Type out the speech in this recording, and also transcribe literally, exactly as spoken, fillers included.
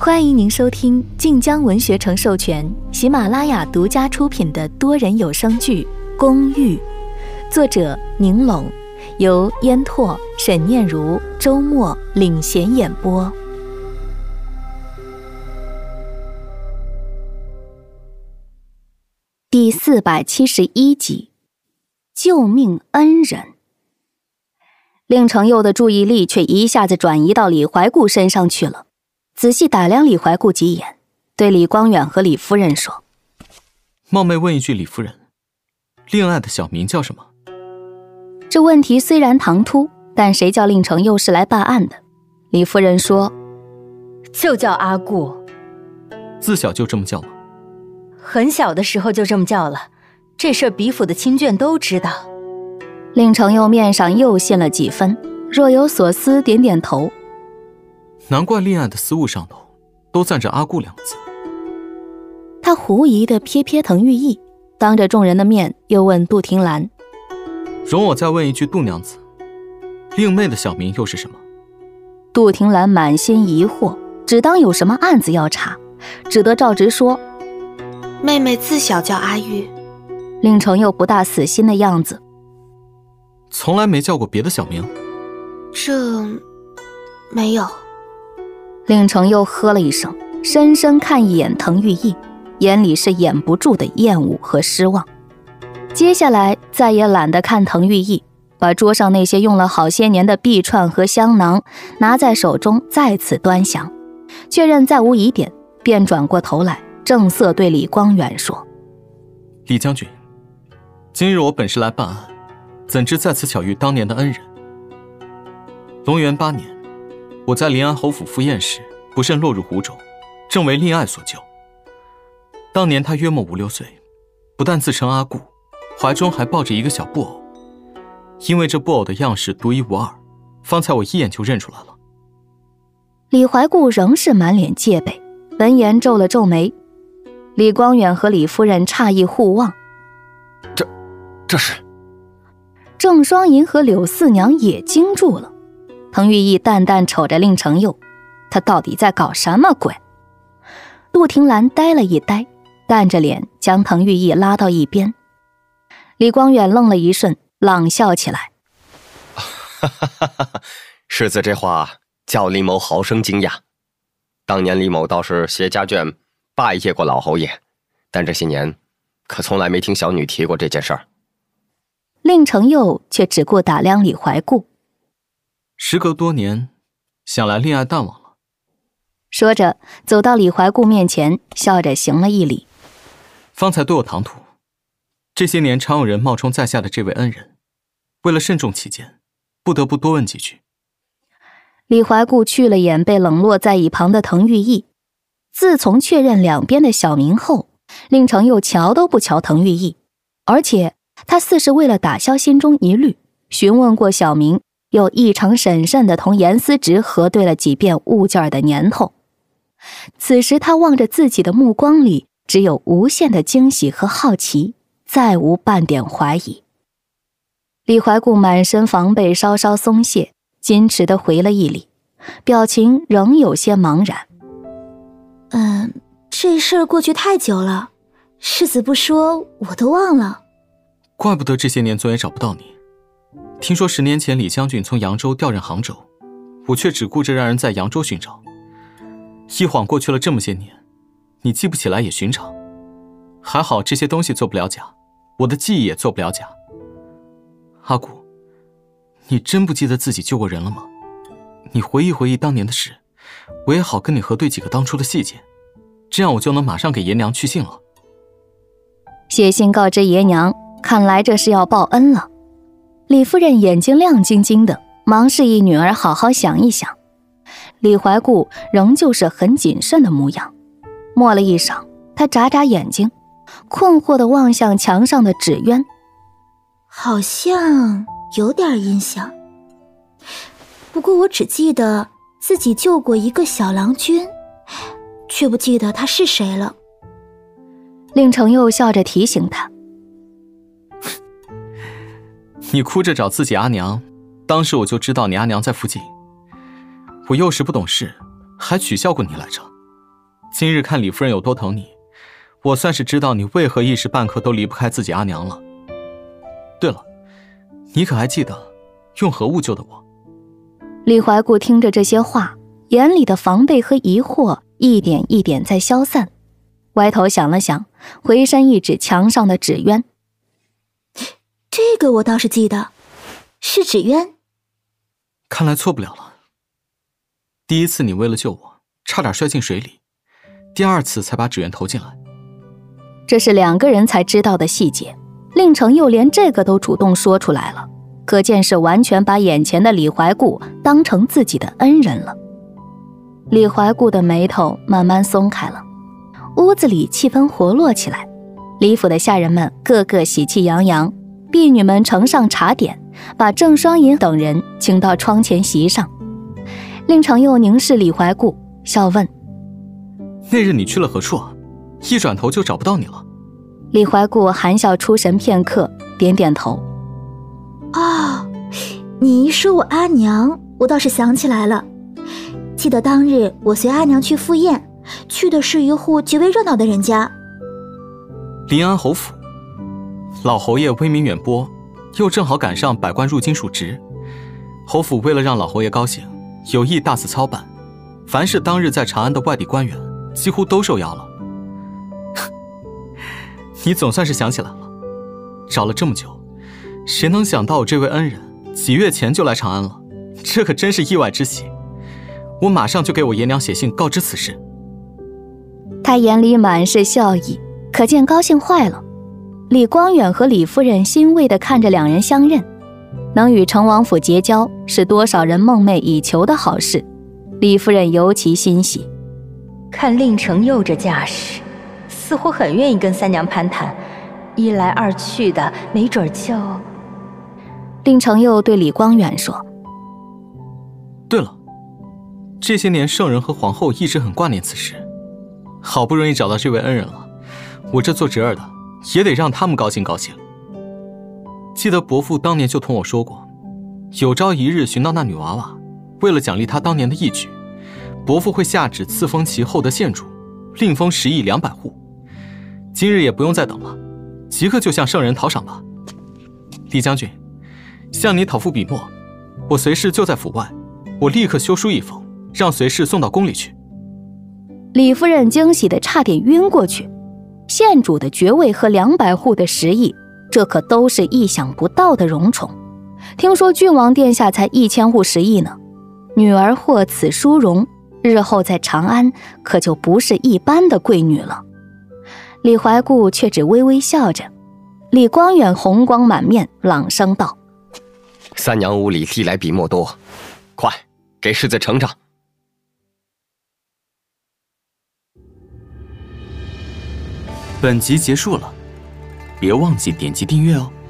欢迎您收听晋江文学城授权、喜马拉雅独家出品的多人有声剧《公寓》，作者宁拢，由烟拓、沈念如、周末领衔演播。第四百七十一集，救命恩人。令程佑的注意力却一下子转移到李怀顾身上去了，仔细打量李怀顾几眼，对李光远和李夫人说： 冒昧问一句，李夫人，令爱的小名叫什么？ 这问题虽然唐突，但谁叫令程佑是来办案的？李夫人说： 就叫阿顾。 自小就这么叫吗？ 很小的时候就这么叫了，这事儿比府的亲眷都知道。 令程佑面上又现了几分，若有所思点点头。 难怪令爱的私物上头都赞着阿顾两个字。 他狐疑地瞥瞥滕玉意，当着众人的面又问杜婷兰： 容我再问一句，杜娘子，令妹的小名又是什么？ 杜婷兰满心疑惑，只当有什么案子要查，只得照直说： 妹妹自小叫阿玉。 令程佑不大死心的样子： 从来没叫过别的小名？ 这没有。 令程佑呵了一声，深深看一眼滕玉意，眼里是掩不住的厌恶和失望。接下来再也懒得看滕玉意，把桌上那些用了好些年的臂串和香囊拿在手中再次端详，确认再无疑点，便转过头来正色对李光远说： 李将军，今日我本是来办案，怎知在此巧遇当年的恩人。隆元八年，我在临安侯府赴宴时不慎落入湖中，正为令爱所救。当年他约莫五六岁，不但自称阿顾，怀中还抱着一个小布偶。因为这布偶的样式独一无二，方才我一眼就认出来了。 李怀顾仍是满脸戒备，闻言皱了皱眉。李光远和李夫人诧异互望。 这这是？ 郑双银和柳四娘也惊住了。滕玉意淡淡瞅着令程佑，他到底在搞什么鬼？杜婷兰呆了一呆，淡着脸将滕玉意拉到一边。李光远愣了一瞬，朗笑起来： 世子这话叫李某好生惊讶。当年李某倒是携家眷拜谒过老侯爷，但这些年可从来没听小女提过这件事儿。 令程佑却只顾打量李怀顾。 时隔多年，想来令爱淡忘了。 说着走到李怀顾面前，笑着行了一礼： 方才多有唐突，这些年常有人冒充在下的这位恩人，为了慎重起见，不得不多问几句。 李怀顾去了眼被冷落在一旁的滕玉意，自从确认两边的小名后，令程佑瞧都不瞧滕玉意，而且他似是为了打消心中疑虑，询问过小名，又异常审慎地同严思直核对了几遍物件的年头。此时他望着自己的目光里只有无限的惊喜和好奇，再无半点怀疑。李怀顾满身防备稍稍松懈，矜持地回了一礼，表情仍有些茫然。 嗯，这事儿过去太久了，世子不说我都忘了。 怪不得这些年总也找不到你。听说十年前李将军从扬州调任杭州，我却只顾着让人在扬州寻找。一晃过去了这么些年，你记不起来也寻常。还好这些东西做不了假，我的记忆也做不了假。阿顾，你真不记得自己救过人了吗？你回忆回忆当年的事，我也好跟你核对几个当初的细节，这样我就能马上给爷娘去信了。 写信告知爷娘，看来这是要报恩了。李夫人眼睛亮晶晶的，忙示意女儿好好想一想。李怀顾仍旧是很谨慎的模样，默了一晌，他眨眨眼睛，困惑地望向墙上的纸鸢。 好像有点印象，不过我只记得自己救过一个小郎君，却不记得他是谁了。 令程佑笑着提醒他： 你哭着找自己阿娘，当时我就知道你阿娘在附近。我幼时不懂事，还取笑过你来着。 今日看李夫人有多疼你，我算是知道你为何一时半刻都离不开自己阿娘了。对了，你可还记得用何物救的我？ 李怀古听着这些话，眼里的防备和疑惑一点一点在消散，歪头想了想，回身一指墙上的纸鸢。 这个我倒是记得，是纸鸢。 看来错不了了。第一次你为了救我，差点摔进水里，第二次才把纸鸢投进来。 这是两个人才知道的细节，令程又连这个都主动说出来了，可见是完全把眼前的李怀固当成自己的恩人了。李怀固的眉头慢慢松开了，屋子里气氛活络起来，李府的下人们个个喜气洋洋，婢女们盛上茶点，把郑双银等人请到窗前席上。令程又凝视李怀固，笑问： 那日你去了何处啊？一转头就找不到你了。 李怀固含笑出神片刻，点点头。 哦，你一说我阿娘，我倒是想起来了。记得当日我随阿娘去赴宴，去的是一户极为热闹的人家。 临安侯府，老侯爷威名远播，又正好赶上百官入京述职，侯府为了让老侯爷高兴，有意大肆操办，凡是当日在长安的外地官员几乎都受邀了。你总算是想起来了，找了这么久，谁能想到我这位恩人几月前就来长安了，这可真是意外之喜。我马上就给我爷娘写信告知此事。 他眼里满是笑意，可见高兴坏了。李光远和李夫人欣慰地看着两人相认，能与成王府结交是多少人梦寐以求的好事，李夫人尤其欣喜。 看令程佑这架势，似乎很愿意跟三娘攀谈，一来二去的，没准就…… 令程佑对李光远说： 对了，这些年圣人和皇后一直很挂念此事，好不容易找到这位恩人了，我这做侄儿的也得让他们高兴高兴。记得伯父当年就同我说过，有朝一日寻到那女娃娃，为了奖励他当年的义举，伯父会下旨赐封其后的县主，另封十亿两百户。今日也不用再等了，即刻就向圣人讨赏吧。李将军，向你讨副笔墨，我随侍就在府外，我立刻修书一封，让随侍送到宫里去。 李夫人惊喜得差点晕过去，县主的爵位和两百户的十亿，这可都是意想不到的荣宠。听说郡王殿下才一千户十亿呢，女儿获此殊荣，日后在长安可就不是一般的贵女了。李怀固却只微微笑着，李光远红光满面，朗声道： 三娘屋里历来笔墨多，快给世子呈上。 本集结束了，别忘记点击订阅哦。